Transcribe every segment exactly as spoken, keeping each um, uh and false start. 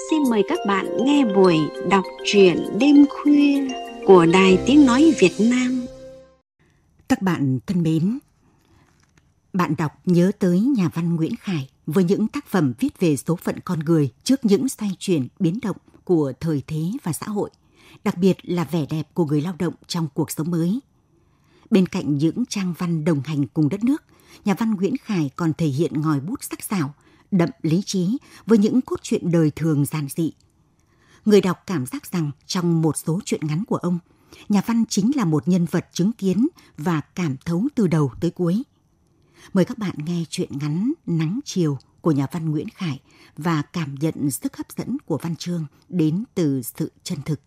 xin mời các bạn nghe buổi đọc truyện đêm khuya của Đài Tiếng Nói Việt Nam. Các bạn thân mến, bạn đọc nhớ tới nhà văn Nguyễn Khải với những tác phẩm viết về số phận con người trước những xoay chuyển biến động của thời thế và xã hội, đặc biệt là vẻ đẹp của người lao động trong cuộc sống mới. Bên cạnh những trang văn đồng hành cùng đất nước, nhà văn Nguyễn Khải còn thể hiện ngòi bút sắc sảo, đậm lý trí với những cốt truyện đời thường giản dị. Người đọc cảm giác rằng trong một số truyện ngắn của ông, nhà văn chính là một nhân vật chứng kiến và cảm thấu từ đầu tới cuối. Mời các bạn nghe truyện ngắn Nắng Chiều của nhà văn Nguyễn Khải và cảm nhận sức hấp dẫn của văn chương đến từ sự chân thực.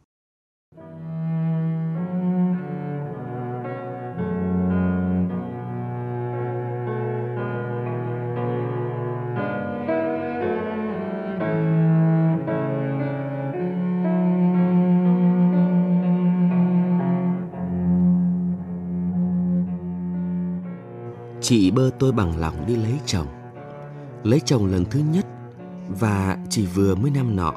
Chị bơ tôi bằng lòng đi lấy chồng. Lấy chồng lần thứ nhất và chỉ vừa mới năm nọ.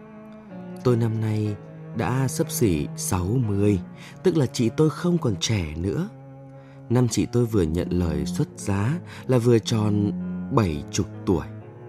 Tôi năm nay đã xấp xỉ sáu mươi, tức là chị tôi không còn trẻ nữa. Năm chị tôi vừa nhận lời xuất giá là vừa tròn bảy chục tuổi.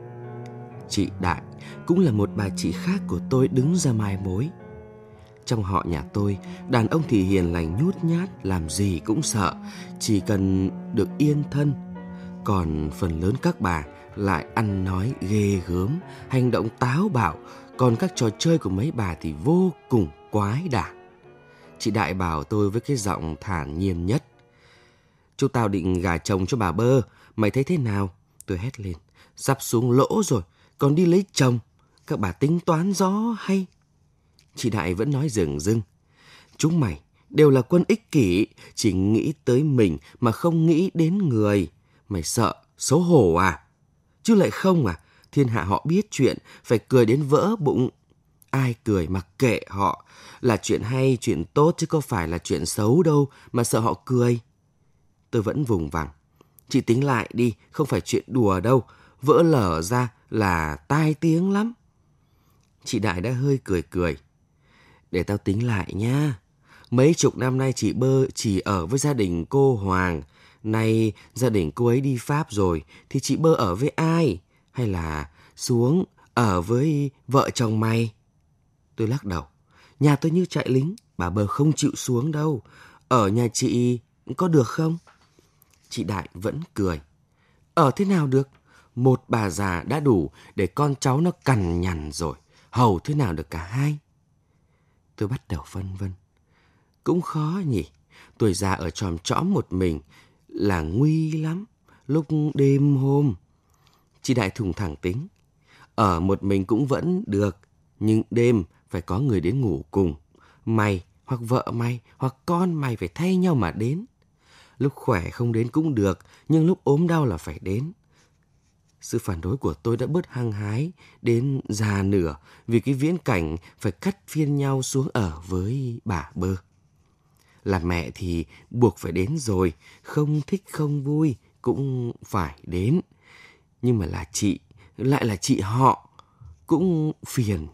Chị Đại cũng là một bà chị khác của tôi đứng ra mai mối. Trong họ nhà tôi, đàn ông thì hiền lành nhút nhát, làm gì cũng sợ, chỉ cần được yên thân. Còn phần lớn các bà lại ăn nói ghê gớm, hành động táo bạo, còn các trò chơi của mấy bà thì vô cùng quái đản. Chị Đại bảo tôi với cái giọng thản nhiên nhất: "Chú tao định gả chồng cho bà Bơ, mày thấy thế nào?" Tôi hét lên: "Sắp xuống lỗ rồi, còn đi lấy chồng, các bà tính toán gió hay?" Chị Đại vẫn nói dửng dưng: "Chúng mày đều là quân ích kỷ, chỉ nghĩ tới mình mà không nghĩ đến người. Mày sợ, xấu hổ à? Chứ lại không à, thiên hạ họ biết chuyện, phải cười đến vỡ bụng. Ai cười mặc kệ họ, là chuyện hay, chuyện tốt chứ có phải là chuyện xấu đâu mà sợ họ cười." Tôi vẫn vùng vằng: "Chị tính lại đi, không phải chuyện đùa đâu, vỡ lở ra là tai tiếng lắm." Chị Đại đã hơi cười cười: "Để tao tính lại nha. Mấy chục năm nay chị Bơ chỉ ở với gia đình cô Hoàng. Nay gia đình cô ấy đi Pháp rồi, thì chị Bơ ở với ai? Hay là xuống ở với vợ chồng mày?" Tôi lắc đầu: "Nhà tôi như trại lính, bà Bơ không chịu xuống đâu. Ở nhà chị có được không?" Chị Đại vẫn cười: "Ở thế nào được? Một bà già đã đủ để con cháu nó cằn nhằn rồi, hầu thế nào được cả hai?" Tôi bắt đầu phân vân. Cũng khó nhỉ, tuổi già ở chòm chõm một mình là nguy lắm, lúc đêm hôm. Chị Đại thùng thẳng tính: "Ở một mình cũng vẫn được, nhưng đêm phải có người đến ngủ cùng. Mày hoặc vợ mày hoặc con mày phải thay nhau mà đến. Lúc khỏe không đến cũng được, nhưng lúc ốm đau là phải đến." Sự phản đối của tôi đã bớt hăng hái đến già nửa vì cái viễn cảnh phải cắt phiên nhau xuống ở với bà Bơ. Là mẹ thì buộc phải đến rồi, không thích không vui cũng phải đến. Nhưng mà là chị, lại là chị họ, cũng phiền.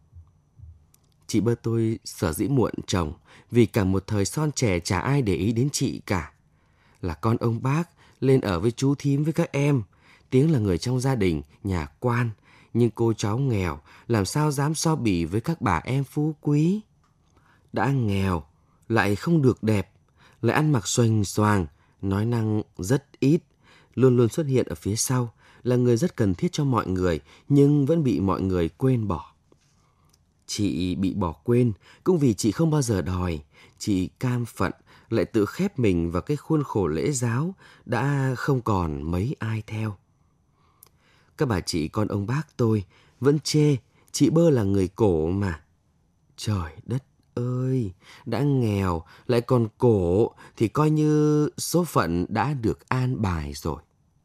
Chị Bơ tôi sở dĩ muộn chồng vì cả một thời son trẻ chả ai để ý đến chị cả. Là con ông bác, lên ở với chú thím với các em. Tiếng là người trong gia đình, nhà quan, nhưng cô cháu nghèo, làm sao dám so bì với các bà em phú quý. Đã nghèo, lại không được đẹp, lại ăn mặc xoành xoàng, nói năng rất ít, luôn luôn xuất hiện ở phía sau, là người rất cần thiết cho mọi người, nhưng vẫn bị mọi người quên bỏ. Chị bị bỏ quên cũng vì chị không bao giờ đòi, chị cam phận, lại tự khép mình vào cái khuôn khổ lễ giáo, đã không còn mấy ai theo. Các bà chị con ông bác tôi vẫn chê chị Bơ là người cổ mà. Trời đất ơi, đã nghèo lại còn cổ thì coi như số phận đã được an bài rồi.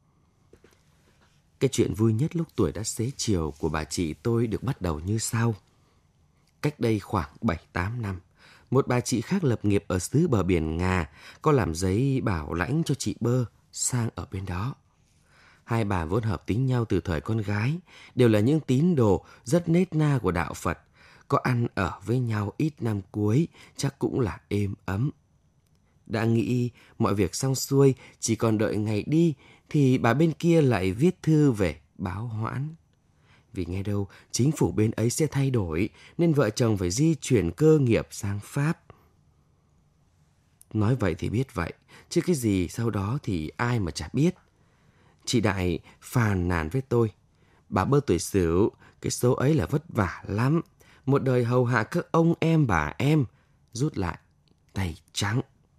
Cái chuyện vui nhất lúc tuổi đã xế chiều của bà chị tôi được bắt đầu như sau. Cách đây khoảng bảy tám năm, một bà chị khác lập nghiệp ở xứ bờ biển Ngà, có làm giấy bảo lãnh cho chị Bơ sang ở bên đó. Hai bà vốn hợp tính nhau từ thời con gái, đều là những tín đồ rất nết na của đạo Phật. Có ăn ở với nhau ít năm cuối, chắc cũng là êm ấm. Đã nghĩ mọi việc xong xuôi, chỉ còn đợi ngày đi, thì bà bên kia lại viết thư về báo hoãn. Vì nghe đâu chính phủ bên ấy sẽ thay đổi, nên vợ chồng phải di chuyển cơ nghiệp sang Pháp. Nói vậy thì biết vậy, chứ cái gì sau đó thì ai mà chả biết. Chị Đại phàn nàn với tôi. Bà Bơ tuổi Sửu, cái số ấy là vất vả lắm. Một đời hầu hạ các ông em bà em, rút lại tay trắng.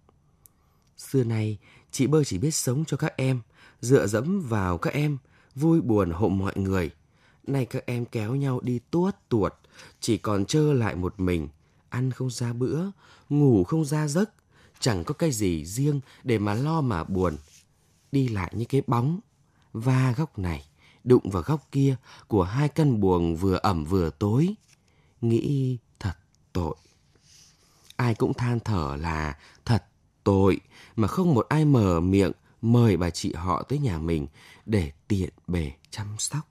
Xưa nay, chị Bơ chỉ biết sống cho các em, dựa dẫm vào các em, vui buồn hộ mọi người. Nay các em kéo nhau đi tuốt tuột, chỉ còn trơ lại một mình, ăn không ra bữa, ngủ không ra giấc, chẳng có cái gì riêng để mà lo mà buồn. Đi lại như cái bóng, va góc này, đụng vào góc kia của hai căn buồng vừa ẩm vừa tối. Nghĩ thật tội. Ai cũng than thở là thật tội, mà không một ai mở miệng mời bà chị họ tới nhà mình để tiện bề chăm sóc.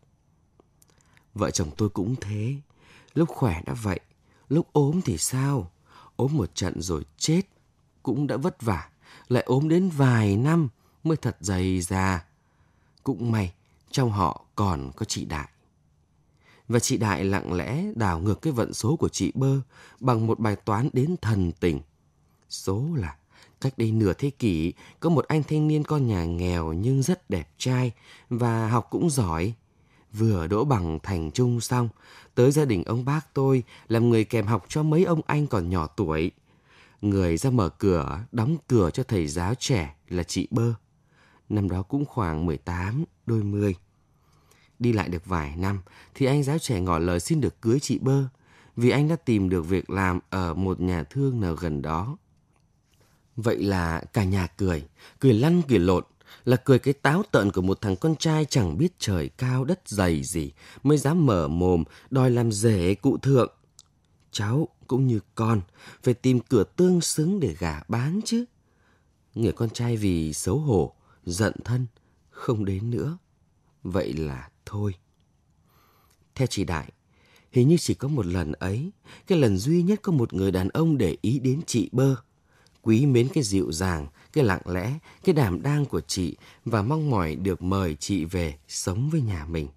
Vợ chồng tôi cũng thế, lúc khỏe đã vậy, lúc ốm thì sao? Ốm một trận rồi chết, cũng đã vất vả, lại ốm đến vài năm mới thật dày già. Cũng may, trong họ còn có chị Đại. Và chị Đại lặng lẽ đảo ngược cái vận số của chị Bơ bằng một bài toán đến thần tình. Số là cách đây nửa thế kỷ, có một anh thanh niên con nhà nghèo nhưng rất đẹp trai và học cũng giỏi. Vừa đỗ bằng thành trung xong, tới gia đình ông bác tôi làm người kèm học cho mấy ông anh còn nhỏ tuổi. Người ra mở cửa, đóng cửa cho thầy giáo trẻ là chị Bơ. Năm đó cũng khoảng mười tám, đôi mươi. Đi lại được vài năm thì anh giáo trẻ ngỏ lời xin được cưới chị Bơ, vì anh đã tìm được việc làm ở một nhà thương nào gần đó. Vậy là cả nhà cười, cười lăn cười lộn, là cười cái táo tợn của một thằng con trai chẳng biết trời cao đất dày gì mới dám mở mồm đòi làm rể cụ thượng. Cháu cũng như con, phải tìm cửa tương xứng để gả bán chứ. Người con trai vì xấu hổ, giận thân, không đến nữa. Vậy là thôi. Theo chị Đại, hình như chỉ có một lần ấy, cái lần duy nhất có một người đàn ông để ý đến chị Bơ, quý mến cái dịu dàng, cái lặng lẽ, cái đảm đang của chị và mong mỏi được mời chị về sống với nhà mình.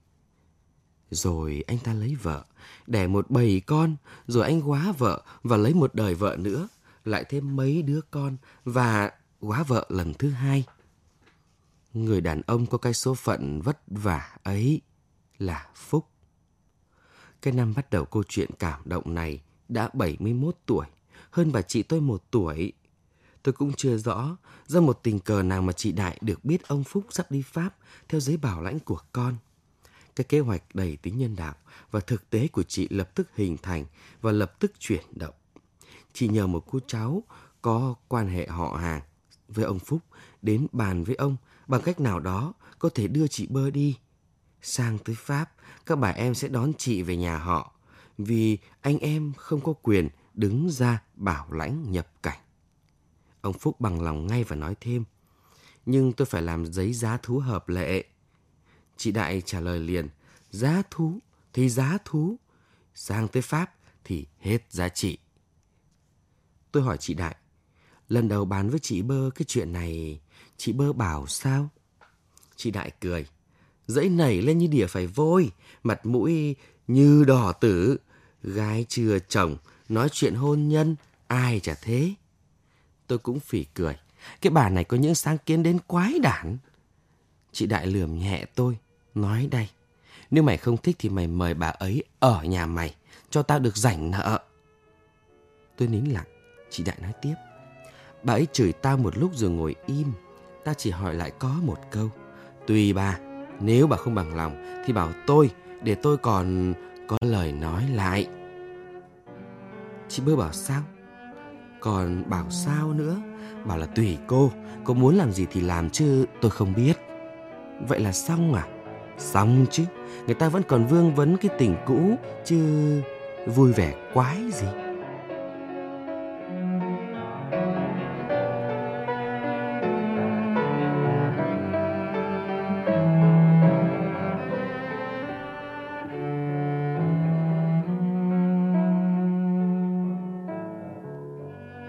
Rồi anh ta lấy vợ, đẻ một bầy con, rồi anh góa vợ và lấy một đời vợ nữa, lại thêm mấy đứa con và góa vợ lần thứ hai. Người đàn ông có cái số phận vất vả ấy là phúc. Cái năm bắt đầu câu chuyện cảm động này đã bảy mươi mốt tuổi, hơn bà chị tôi một tuổi. Tôi cũng chưa rõ do một tình cờ nào mà chị Đại được biết ông Phúc sắp đi Pháp theo giấy bảo lãnh của con. Cái kế hoạch đầy tính nhân đạo và thực tế của chị lập tức hình thành và lập tức chuyển động. Chị nhờ một cô cháu có quan hệ họ hàng với ông Phúc đến bàn với ông bằng cách nào đó có thể đưa chị Bơ đi. Sang tới Pháp, các bà em sẽ đón chị về nhà họ, vì anh em không có quyền đứng ra bảo lãnh nhập cảnh. Ông Phúc bằng lòng ngay và nói thêm, nhưng tôi phải làm giấy giá thú hợp lệ. Chị Đại trả lời liền, giá thú thì giá thú, sang tới Pháp thì hết giá trị. Tôi hỏi chị Đại, lần đầu bàn với chị Bơ cái chuyện này, chị Bơ bảo sao? Chị Đại cười, dẫy nảy lên như đỉa phải vôi, mặt mũi như đỏ tử, gái chưa chồng, nói chuyện hôn nhân, ai chả thế. Tôi cũng phỉ cười, cái bà này có những sáng kiến đến quái đản. Chị Đại lườm nhẹ tôi, nói đây, nếu mày không thích thì mày mời bà ấy ở nhà mày, cho tao được rảnh nợ. Tôi nín lặng, chị Đại nói tiếp, bà ấy chửi tao một lúc rồi ngồi im, tao chỉ hỏi lại có một câu, tùy bà, nếu bà không bằng lòng thì bảo tôi, để tôi còn có lời nói lại. Chị Bơ bảo sao? Còn bảo sao nữa? Bảo là tùy cô, cô muốn làm gì thì làm chứ tôi không biết. Vậy là xong à? Xong chứ, người ta vẫn còn vương vấn cái tình cũ, chứ vui vẻ quái gì.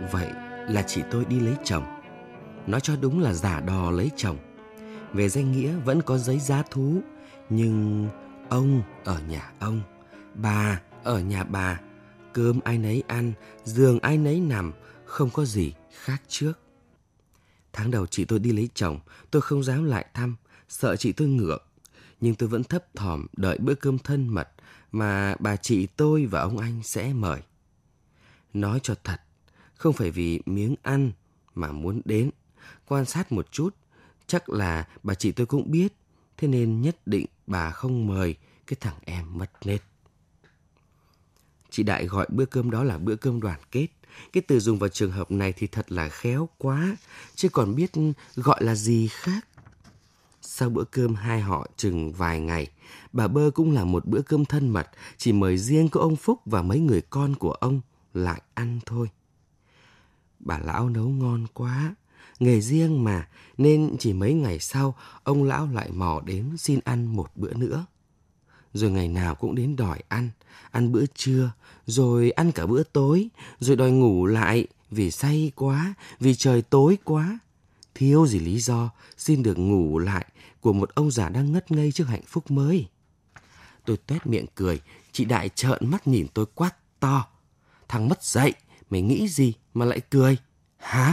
Vậy là chị tôi đi lấy chồng. Nói cho đúng là giả đò lấy chồng. Về danh nghĩa vẫn có giấy giá thú, nhưng ông ở nhà ông, bà ở nhà bà. Cơm ai nấy ăn, giường ai nấy nằm, không có gì khác trước. Tháng đầu chị tôi đi lấy chồng, tôi không dám lại thăm, sợ chị tôi ngượng. Nhưng tôi vẫn thấp thỏm đợi bữa cơm thân mật mà bà chị tôi và ông anh sẽ mời. Nói cho thật, không phải vì miếng ăn mà muốn đến. Quan sát một chút, chắc là bà chị tôi cũng biết, thế nên nhất định bà không mời cái thằng em mất nết. Chị Đại gọi bữa cơm đó là bữa cơm đoàn kết. Cái từ dùng vào trường hợp này thì thật là khéo quá, chứ còn biết gọi là gì khác. Sau bữa cơm hai họ chừng vài ngày, bà Bơ cũng là một bữa cơm thân mật, chỉ mời riêng có ông Phúc và mấy người con của ông lại ăn thôi. Bà lão nấu ngon quá, nghề riêng mà, nên chỉ mấy ngày sau, ông lão lại mò đến xin ăn một bữa nữa. Rồi ngày nào cũng đến đòi ăn, ăn bữa trưa, rồi ăn cả bữa tối, rồi đòi ngủ lại vì say quá, vì trời tối quá. Thiếu gì lý do xin được ngủ lại của một ông già đang ngất ngây trước hạnh phúc mới. Tôi toét miệng cười, chị Đại trợn mắt nhìn tôi quát to. Thằng mất dạy, mày nghĩ gì mà lại cười, hả?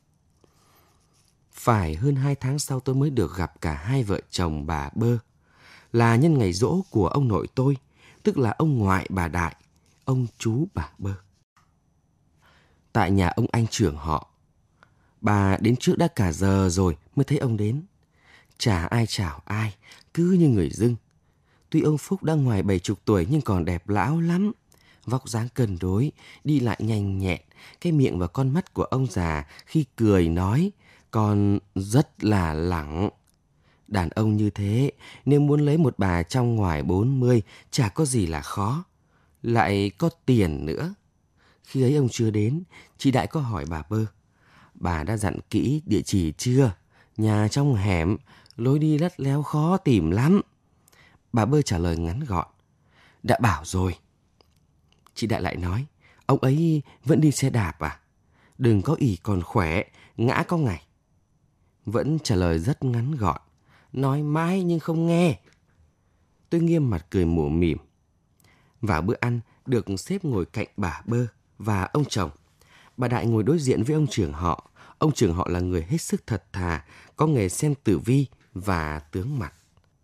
Phải hơn hai tháng sau tôi mới được gặp cả hai vợ chồng bà Bơ. Là nhân ngày giỗ của ông nội tôi, tức là ông ngoại bà Đại, ông chú bà Bơ. Tại nhà ông anh trưởng họ, bà đến trước đã cả giờ rồi mới thấy ông đến. Chả ai chào ai, cứ như người dưng. Tuy ông Phúc đã ngoài bảy chục tuổi nhưng còn đẹp lão lắm. Vóc dáng cân đối, đi lại nhanh nhẹn, cái miệng và con mắt của ông già khi cười nói còn rất là lẳng. Đàn ông như thế, nếu muốn lấy một bà trong ngoài bốn mươi, chả có gì là khó. Lại có tiền nữa. Khi ấy ông chưa đến, chị Đại có hỏi bà Bơ. Bà đã dặn kỹ địa chỉ chưa? Nhà trong hẻm, lối đi lắt léo khó tìm lắm. Bà Bơ trả lời ngắn gọn. Đã bảo rồi. Chị Đại lại nói, ông ấy vẫn đi xe đạp à? Đừng có ỷ còn khỏe, ngã có ngày. Vẫn trả lời rất ngắn gọn. Nói mãi nhưng không nghe. Tôi nghiêm mặt cười mủa mỉm. Vào bữa ăn được xếp ngồi cạnh bà Bơ và ông chồng. Bà Đại ngồi đối diện với ông trưởng họ. Ông trưởng họ là người hết sức thật thà, có nghề xem tử vi và tướng mặt.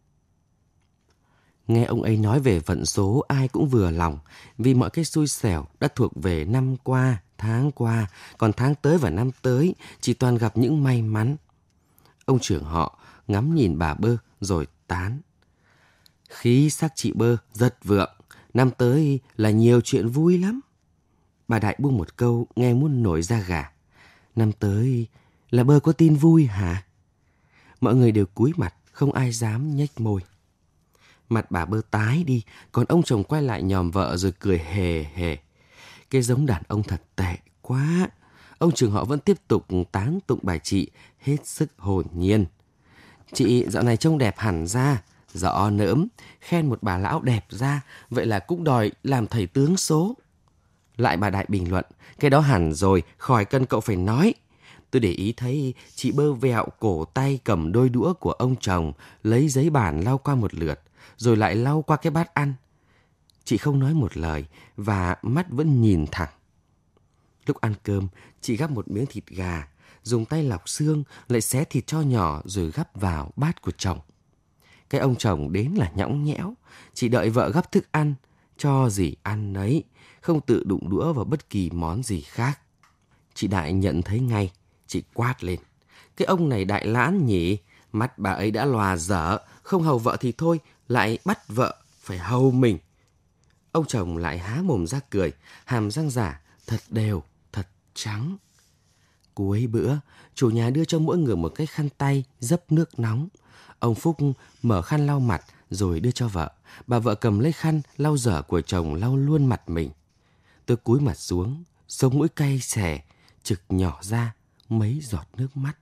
Nghe ông ấy nói về vận số ai cũng vừa lòng, vì mọi cái xui xẻo đã thuộc về năm qua, tháng qua, còn tháng tới và năm tới chỉ toàn gặp những may mắn. Ông trưởng họ ngắm nhìn bà Bơ rồi tán. Khí sắc chị Bơ rất vượng, năm tới là nhiều chuyện vui lắm. Bà Đại buông một câu nghe muốn nổi da gà. Năm tới là Bơ có tin vui hả? Mọi người đều cúi mặt, không ai dám nhếch môi. Mặt bà Bơ tái đi, còn ông chồng quay lại nhòm vợ rồi cười hề hề. Cái giống đàn ông thật tệ quá. Ông trưởng họ vẫn tiếp tục tán tụng bà chị hết sức hồn nhiên. Chị dạo này trông đẹp hẳn ra, rõ nỡm, khen một bà lão đẹp ra, vậy là cũng đòi làm thầy tướng số. Lại bà Đại bình luận, cái đó hẳn rồi, khỏi cần cậu phải nói. Tôi để ý thấy chị Bơ vẹo cổ tay cầm đôi đũa của ông chồng, lấy giấy bản lau qua một lượt, rồi lại lau qua cái bát ăn. Chị không nói một lời và mắt vẫn nhìn thẳng. Lúc ăn cơm, chị gắp một miếng thịt gà, dùng tay lọc xương, lại xé thịt cho nhỏ rồi gắp vào bát của chồng. Cái ông chồng đến là nhõng nhẽo, chị đợi vợ gắp thức ăn, cho gì ăn nấy, không tự đụng đũa vào bất kỳ món gì khác. Chị Đại nhận thấy ngay, chị quát lên. Cái ông này đại lãn nhỉ, mắt bà ấy đã lòa dở, không hầu vợ thì thôi, lại bắt vợ phải hầu mình. Ông chồng lại há mồm ra cười, hàm răng giả thật đều, thật trắng. Cuối bữa, chủ nhà đưa cho mỗi người một cái khăn tay dấp nước nóng. Ông Phúc mở khăn lau mặt rồi đưa cho vợ. Bà vợ cầm lấy khăn lau dở của chồng lau luôn mặt mình. Tôi cúi mặt xuống, sống mũi cay xè, trực nhỏ ra mấy giọt nước mắt.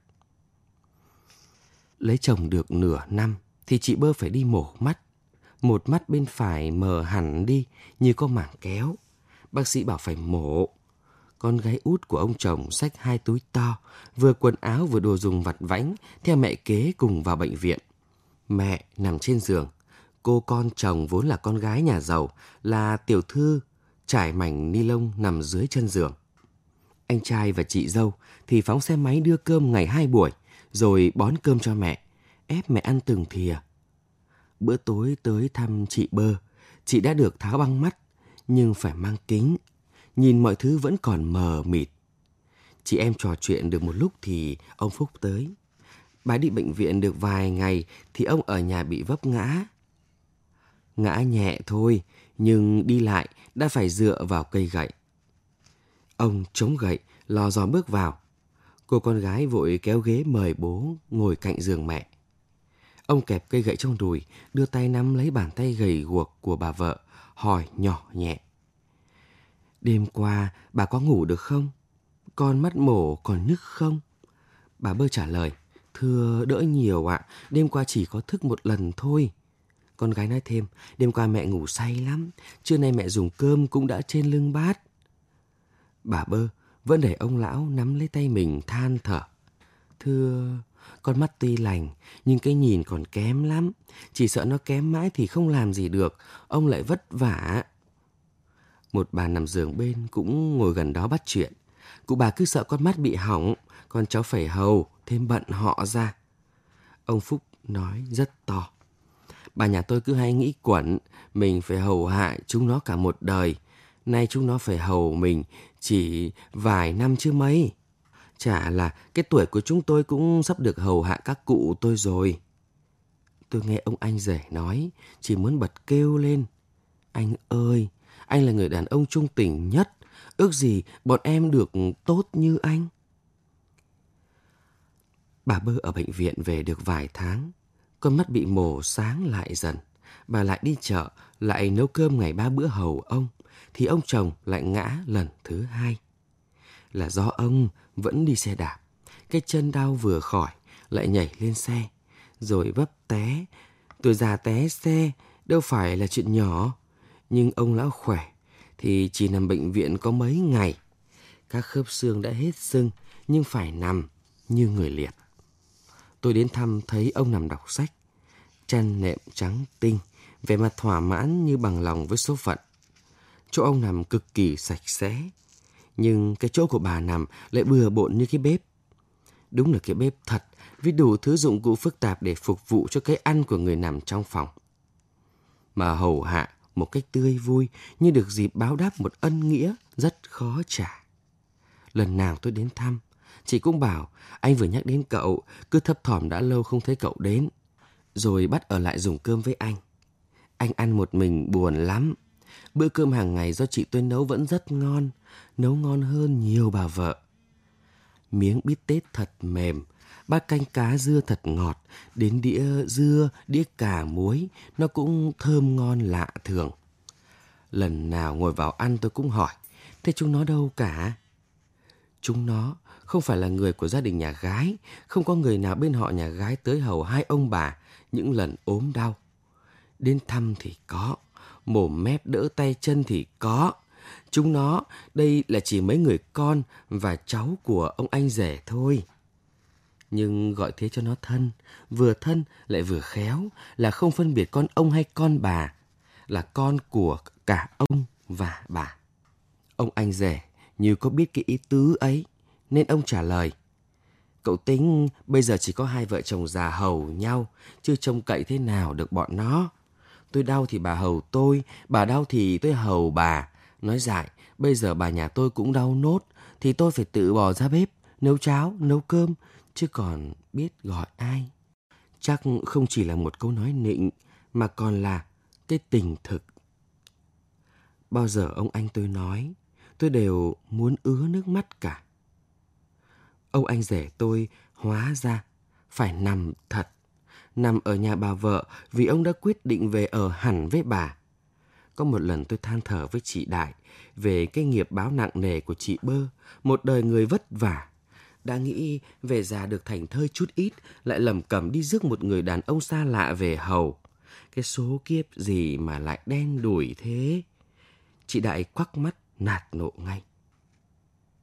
Lấy chồng được nửa năm thì chị Bơ phải đi mổ mắt. Một mắt bên phải mờ hẳn đi như có mảng kéo. Bác sĩ bảo phải mổ. con gái út của ông chồng xách hai túi to, vừa quần áo vừa đồ dùng vặt vãnh, theo mẹ kế cùng vào bệnh viện. Mẹ nằm trên giường, cô con chồng vốn là con gái nhà giàu, là tiểu thư, trải mảnh ni lông nằm dưới chân giường. Anh trai và chị dâu thì phóng xe máy đưa cơm ngày hai buổi, rồi bón cơm cho mẹ, ép mẹ ăn từng thìa. Bữa tối tới thăm chị Bơ, chị đã được tháo băng mắt, nhưng phải mang kính, nhìn mọi thứ vẫn còn mờ mịt. Chị em trò chuyện được một lúc thì ông Phúc tới. Bà đi bệnh viện được vài ngày thì ông ở nhà bị vấp ngã. Ngã nhẹ thôi, nhưng đi lại đã phải dựa vào cây gậy. Ông chống gậy, lò dò bước vào. Cô con gái vội kéo ghế mời bố ngồi cạnh giường mẹ. Ông kẹp cây gậy trong đùi, đưa tay nắm lấy bàn tay gầy guộc của bà vợ, hỏi nhỏ nhẹ. Đêm qua bà có ngủ được không? Con mắt mổ còn nhức không? Bà Bơ trả lời, thưa đỡ nhiều ạ, đêm qua chỉ có thức một lần thôi. Con gái nói thêm, đêm qua mẹ ngủ say lắm, trưa nay mẹ dùng cơm cũng đã trên lưng bát. Bà Bơ vẫn để ông lão nắm lấy tay mình than thở. Thưa, con mắt tuy lành, nhưng cái nhìn còn kém lắm. Chỉ sợ nó kém mãi thì không làm gì được, ông lại vất vả. Một bà nằm giường bên cũng ngồi gần đó bắt chuyện. Cụ bà cứ sợ con mắt bị hỏng, con cháu phải hầu, thêm bận họ ra. Ông Phúc nói rất to. Bà nhà tôi cứ hay nghĩ quẩn, mình phải hầu hạ chúng nó cả một đời. Nay chúng nó phải hầu mình chỉ vài năm chứ mấy. Chả là cái tuổi của chúng tôi cũng sắp được hầu hạ các cụ tôi rồi. Tôi nghe ông anh rể nói, chỉ muốn bật kêu lên. Anh ơi, anh là người đàn ông trung tình nhất, ước gì bọn em được tốt như anh. Bà Bơ ở bệnh viện về được vài tháng, con mắt bị mổ sáng lại dần. Bà lại đi chợ, lại nấu cơm ngày ba bữa hầu ông, thì ông chồng lại ngã lần thứ hai. Là do ông vẫn đi xe đạp, cái chân đau vừa khỏi, lại nhảy lên xe, rồi vấp té. Tuổi già té xe đâu phải là chuyện nhỏ, nhưng ông lão khỏe thì chỉ nằm bệnh viện có mấy ngày. Các khớp xương đã hết sưng, nhưng phải nằm như người liệt. Tôi đến thăm thấy ông nằm đọc sách, chăn nệm trắng tinh, vẻ mặt thỏa mãn như bằng lòng với số phận. Chỗ ông nằm cực kỳ sạch sẽ, nhưng cái chỗ của bà nằm lại bừa bộn như cái bếp. Đúng là cái bếp thật, với đủ thứ dụng cụ phức tạp để phục vụ cho cái ăn của người nằm trong phòng. Mà hầu hạ một cách tươi vui như được dịp báo đáp một ân nghĩa rất khó trả. Lần nào tôi đến thăm, chị cũng bảo anh vừa nhắc đến cậu, cứ thấp thỏm đã lâu không thấy cậu đến, rồi bắt ở lại dùng cơm với anh. Anh ăn một mình buồn lắm. Bữa cơm hàng ngày do chị tôi nấu vẫn rất ngon, nấu ngon hơn nhiều bà vợ. Miếng bít tết thật mềm, bát canh cá dưa thật ngọt, đến đĩa dưa, đĩa cà muối, nó cũng thơm ngon lạ thường. Lần nào ngồi vào ăn tôi cũng hỏi, thế chúng nó đâu cả? Chúng nó không phải là người của gia đình nhà gái, không có người nào bên họ nhà gái tới hầu hai ông bà những lần ốm đau. Đến thăm thì có, mồm mép đỡ tay chân thì có. Chúng nó đây là chỉ mấy người con và cháu của ông anh rể thôi. Nhưng gọi thế cho nó thân, vừa thân lại vừa khéo, là không phân biệt con ông hay con bà, là con của cả ông và bà. Ông anh rể như có biết cái ý tứ ấy, nên ông trả lời, cậu tính bây giờ chỉ có hai vợ chồng già hầu nhau, chứ trông cậy thế nào được bọn nó. Tôi đau thì bà hầu tôi, bà đau thì tôi hầu bà. Nói dại, bây giờ bà nhà tôi cũng đau nốt, thì tôi phải tự bò ra bếp, nấu cháo, nấu cơm, chứ còn biết gọi ai. Chắc không chỉ là một câu nói nịnh, mà còn là cái tình thực. Bao giờ ông anh tôi nói, tôi đều muốn ứa nước mắt cả. Ông anh rể tôi hóa ra phải nằm thật, nằm ở nhà bà vợ vì ông đã quyết định về ở hẳn với bà. Có một lần tôi than thở với chị Đại về cái nghiệp báo nặng nề của chị Bơ, một đời người vất vả. Đã nghĩ về già được thảnh thơi chút ít, lại lẩm cẩm đi rước một người đàn ông xa lạ về hầu. Cái số kiếp gì mà lại đen đủi thế? Chị Đại quắc mắt nạt nộ ngay.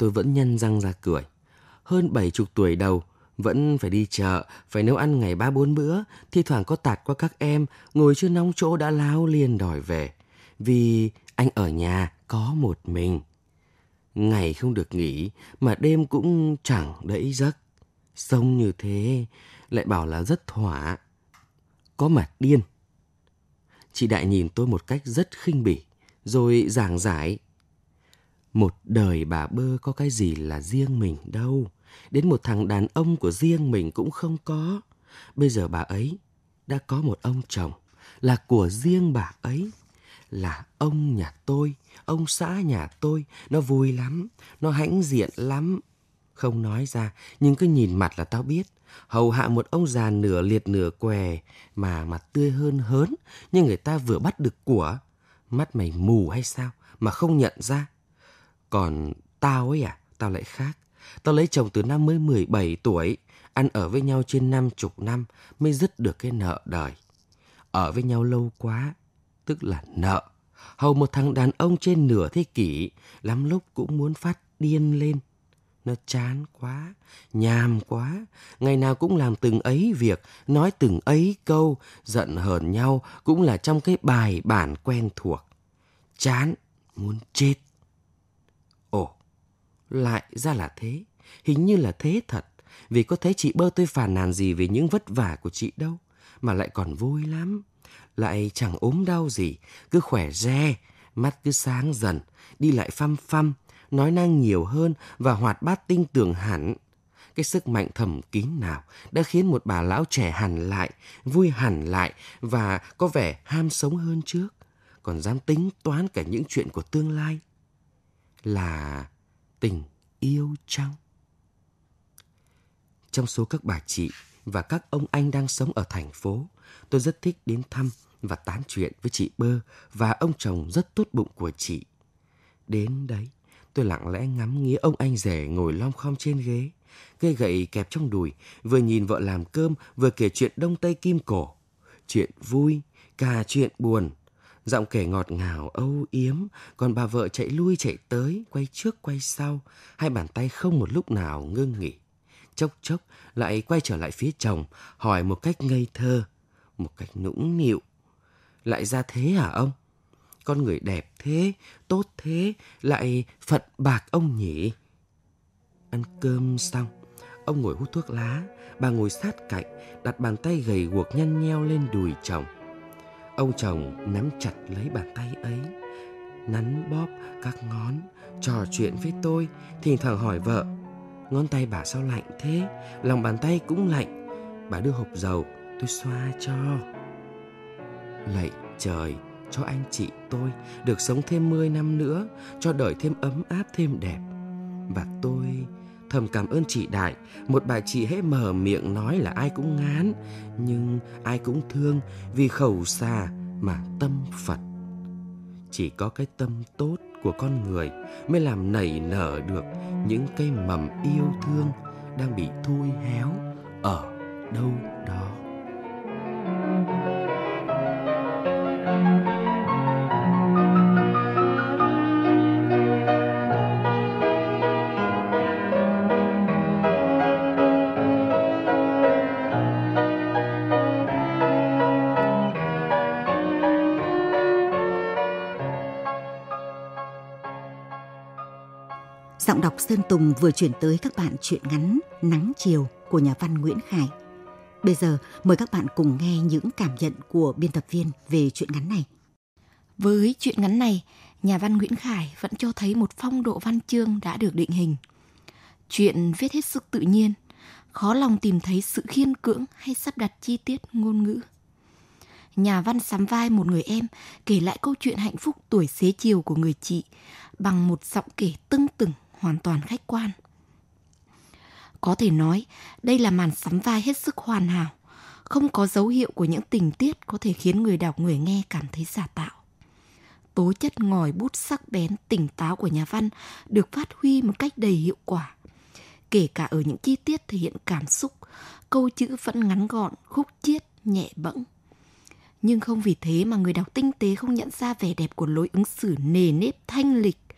tôi vẫn nhăn răng ra cười. Hơn bảy chục tuổi đầu, vẫn phải đi chợ, phải nấu ăn ngày ba bốn bữa, thi thoảng có tạt qua các em, ngồi chưa nóng chỗ đã láo liền đòi về. Vì anh ở nhà có một mình. Ngày không được nghỉ, mà đêm cũng chẳng đẫy giấc. Sống như thế, lại bảo là rất thỏa. Có mà điên. Chị Đại nhìn tôi một cách rất khinh bỉ, rồi giảng giải. Một đời bà Bơ có cái gì là riêng mình đâu. Đến một thằng đàn ông của riêng mình cũng không có. Bây giờ bà ấy đã có một ông chồng, là của riêng bà ấy. Là ông nhà tôi, ông xã nhà tôi. Nó vui lắm, nó hãnh diện lắm. Không nói ra, nhưng cứ nhìn mặt là tao biết. Hầu hạ một ông già nửa liệt nửa què, mà mặt tươi hơn hớn, nhưng người ta vừa bắt được của. Mắt mày mù hay sao mà không nhận ra? Còn tao ấy à, tao lại khác. Tao lấy chồng từ năm mới mười bảy tuổi, ăn ở với nhau trên năm chục năm mới dứt được cái nợ đời. Ở với nhau lâu quá, tức là nợ. Hầu một thằng đàn ông trên nửa thế kỷ, lắm lúc cũng muốn phát điên lên. Nó chán quá, nhàm quá, ngày nào cũng làm từng ấy việc, nói từng ấy câu, giận hờn nhau cũng là trong cái bài bản quen thuộc. Chán, muốn chết. Ồ, lại ra là thế, hình như là thế thật, vì có thấy chị Bơ tôi phàn nàn gì về những vất vả của chị đâu, mà lại còn vui lắm. Lại chẳng ốm đau gì, cứ khỏe re, mắt cứ sáng dần, đi lại phăm phăm, nói năng nhiều hơn và hoạt bát tinh tường hẳn. Cái sức mạnh thầm kín nào đã khiến một bà lão trẻ hẳn lại, vui hẳn lại và có vẻ ham sống hơn trước, còn dám tính toán cả những chuyện của tương lai. Là tình yêu chăng? Trong số các bà chị và các ông anh đang sống ở thành phố, tôi rất thích đến thăm và tán chuyện với chị Bơ và ông chồng rất tốt bụng của chị. Đến đấy, tôi lặng lẽ ngắm nghía ông anh rể ngồi lom khom trên ghế, cây gậy kẹp trong đùi, vừa nhìn vợ làm cơm, vừa kể chuyện Đông Tây Kim Cổ. Chuyện vui, cả chuyện buồn. Giọng kể ngọt ngào, âu yếm, còn bà vợ chạy lui chạy tới, quay trước quay sau, hai bàn tay không một lúc nào ngưng nghỉ. Chốc chốc lại quay trở lại phía chồng, hỏi một cách ngây thơ, một cách nũng nịu. Lại ra thế hả ông? Con người đẹp thế, tốt thế, lại phận bạc ông nhỉ? Ăn cơm xong, ông ngồi hút thuốc lá, bà ngồi sát cạnh, đặt bàn tay gầy guộc nhăn nheo lên đùi chồng. Ông chồng nắm chặt lấy bàn tay ấy, nắn bóp các ngón, trò chuyện với tôi, thỉnh thoảng hỏi vợ, ngón tay bà sao lạnh thế? Lòng bàn tay cũng lạnh. Bà đưa hộp dầu, tôi xoa cho. Lạy trời, cho anh chị tôi được sống thêm mười năm nữa, cho đời thêm ấm áp thêm đẹp. Và tôi thầm cảm ơn chị Đại, một bà chị hễ mở miệng nói là ai cũng ngán, nhưng ai cũng thương, vì khẩu xà mà tâm Phật. Chỉ có cái tâm tốt của con người mới làm nảy nở được những cây mầm yêu thương đang bị thui héo ở đâu đó. Giọng đọc Sơn Tùng vừa chuyển tới các bạn truyện ngắn Nắng Chiều của nhà văn Nguyễn Khải. Bây giờ mời các bạn cùng nghe những cảm nhận của biên tập viên về truyện ngắn này. Với truyện ngắn này, nhà văn Nguyễn Khải vẫn cho thấy một phong độ văn chương đã được định hình. Chuyện viết hết sức tự nhiên, khó lòng tìm thấy sự khiên cưỡng hay sắp đặt chi tiết ngôn ngữ. Nhà văn sắm vai một người em kể lại câu chuyện hạnh phúc tuổi xế chiều của người chị bằng một giọng kể tưng tửng hoàn toàn khách quan. Có thể nói đây là màn sắm vai hết sức hoàn hảo, không có dấu hiệu của những tình tiết có thể khiến người đọc người nghe cảm thấy giả tạo. Tố chất ngòi bút sắc bén tỉnh táo của nhà văn được phát huy một cách đầy hiệu quả. Kể cả ở những chi tiết thể hiện cảm xúc, câu chữ vẫn ngắn gọn, khúc chiết, nhẹ bẫng. Nhưng không vì thế mà người đọc tinh tế không nhận ra vẻ đẹp của lối ứng xử nề nếp thanh lịch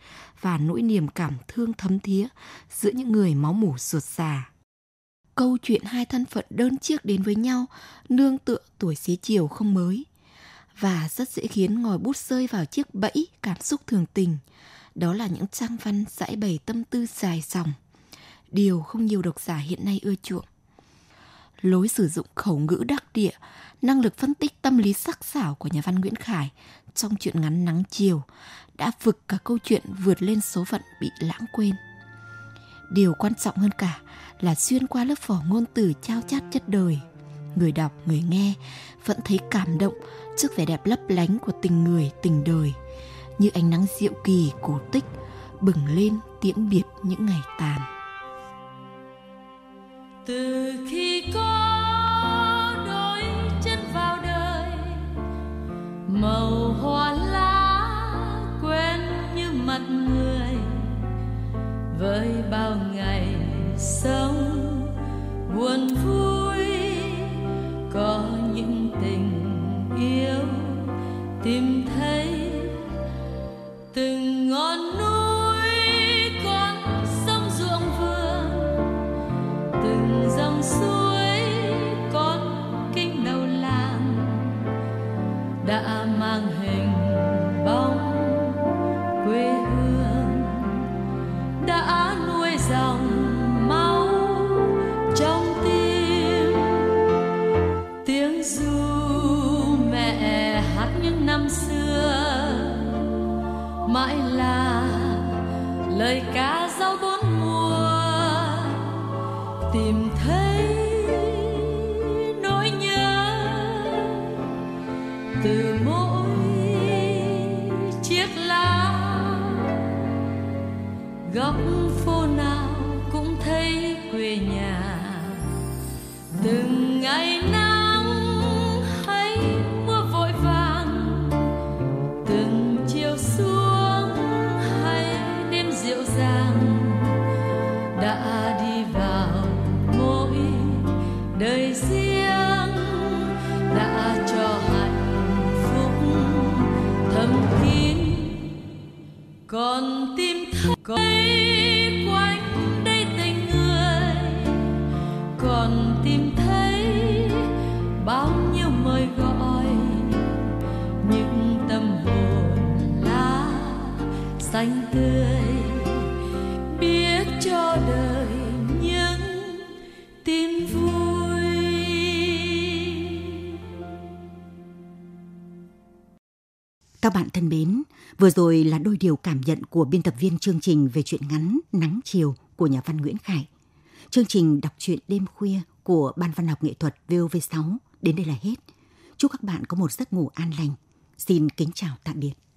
và nỗi niềm cảm thương thấm thía giữa những người máu mủ ruột già. Câu chuyện hai thân phận đơn chiếc đến với nhau nương tựa tuổi xế chiều không mới, và rất dễ khiến ngòi bút rơi vào chiếc bẫy cảm xúc thường tình. Đó là những trang văn giải bày tâm tư dài dòng, điều không nhiều độc giả hiện nay ưa chuộng. Lối sử dụng khẩu ngữ đắc địa, năng lực phân tích tâm lý sắc sảo của nhà văn Nguyễn Khải trong truyện ngắn Nắng Chiều đã vực cả câu chuyện vượt lên số phận bị lãng quên. Điều quan trọng hơn cả là xuyên qua lớp vỏ ngôn từ chao chát chất đời, người đọc, người nghe vẫn thấy cảm động trước vẻ đẹp lấp lánh của tình người, tình đời, như ánh nắng diệu kỳ cổ tích bừng lên tiễn biệt những ngày tàn. Từ khi có đôi chân vào đời, màu hoa lá quen như mặt người, với bao ngày sống buồn vui, có những tình yêu tìm thấy từng ngọn núi, con sông ruộng vườn, từng dòng suối, con kinh đầu làng đã mang hình bóng quê hương, đã nuôi dòng máu trong tim. Tiếng ru mẹ hát những năm xưa mãi là lời ca dao bốn mùa, tìm thấy nỗi nhớ từ mỗi chiếc lá, góc phố nào cũng thấy quê nhà. Từng ngày nắng hay mưa vội vàng, từng chiều xuống hay đêm dịu dàng, đã đi vào mỗi đời riêng, đã cho hạnh phúc thầm kín. Còn tìm thấy quanh đây tình người, còn tìm thấy bao nhiêu mời gọi, những tâm hồn lá xanh tươi, biết cho đời những tin vui. Các bạn thân mến, vừa rồi là đôi điều cảm nhận của biên tập viên chương trình về truyện ngắn Nắng Chiều của nhà văn Nguyễn Khải. Chương trình đọc truyện đêm khuya của Ban Văn học Nghệ thuật vê o vê sáu đến đây là hết. Chúc các bạn có một giấc ngủ an lành. Xin kính chào tạm biệt.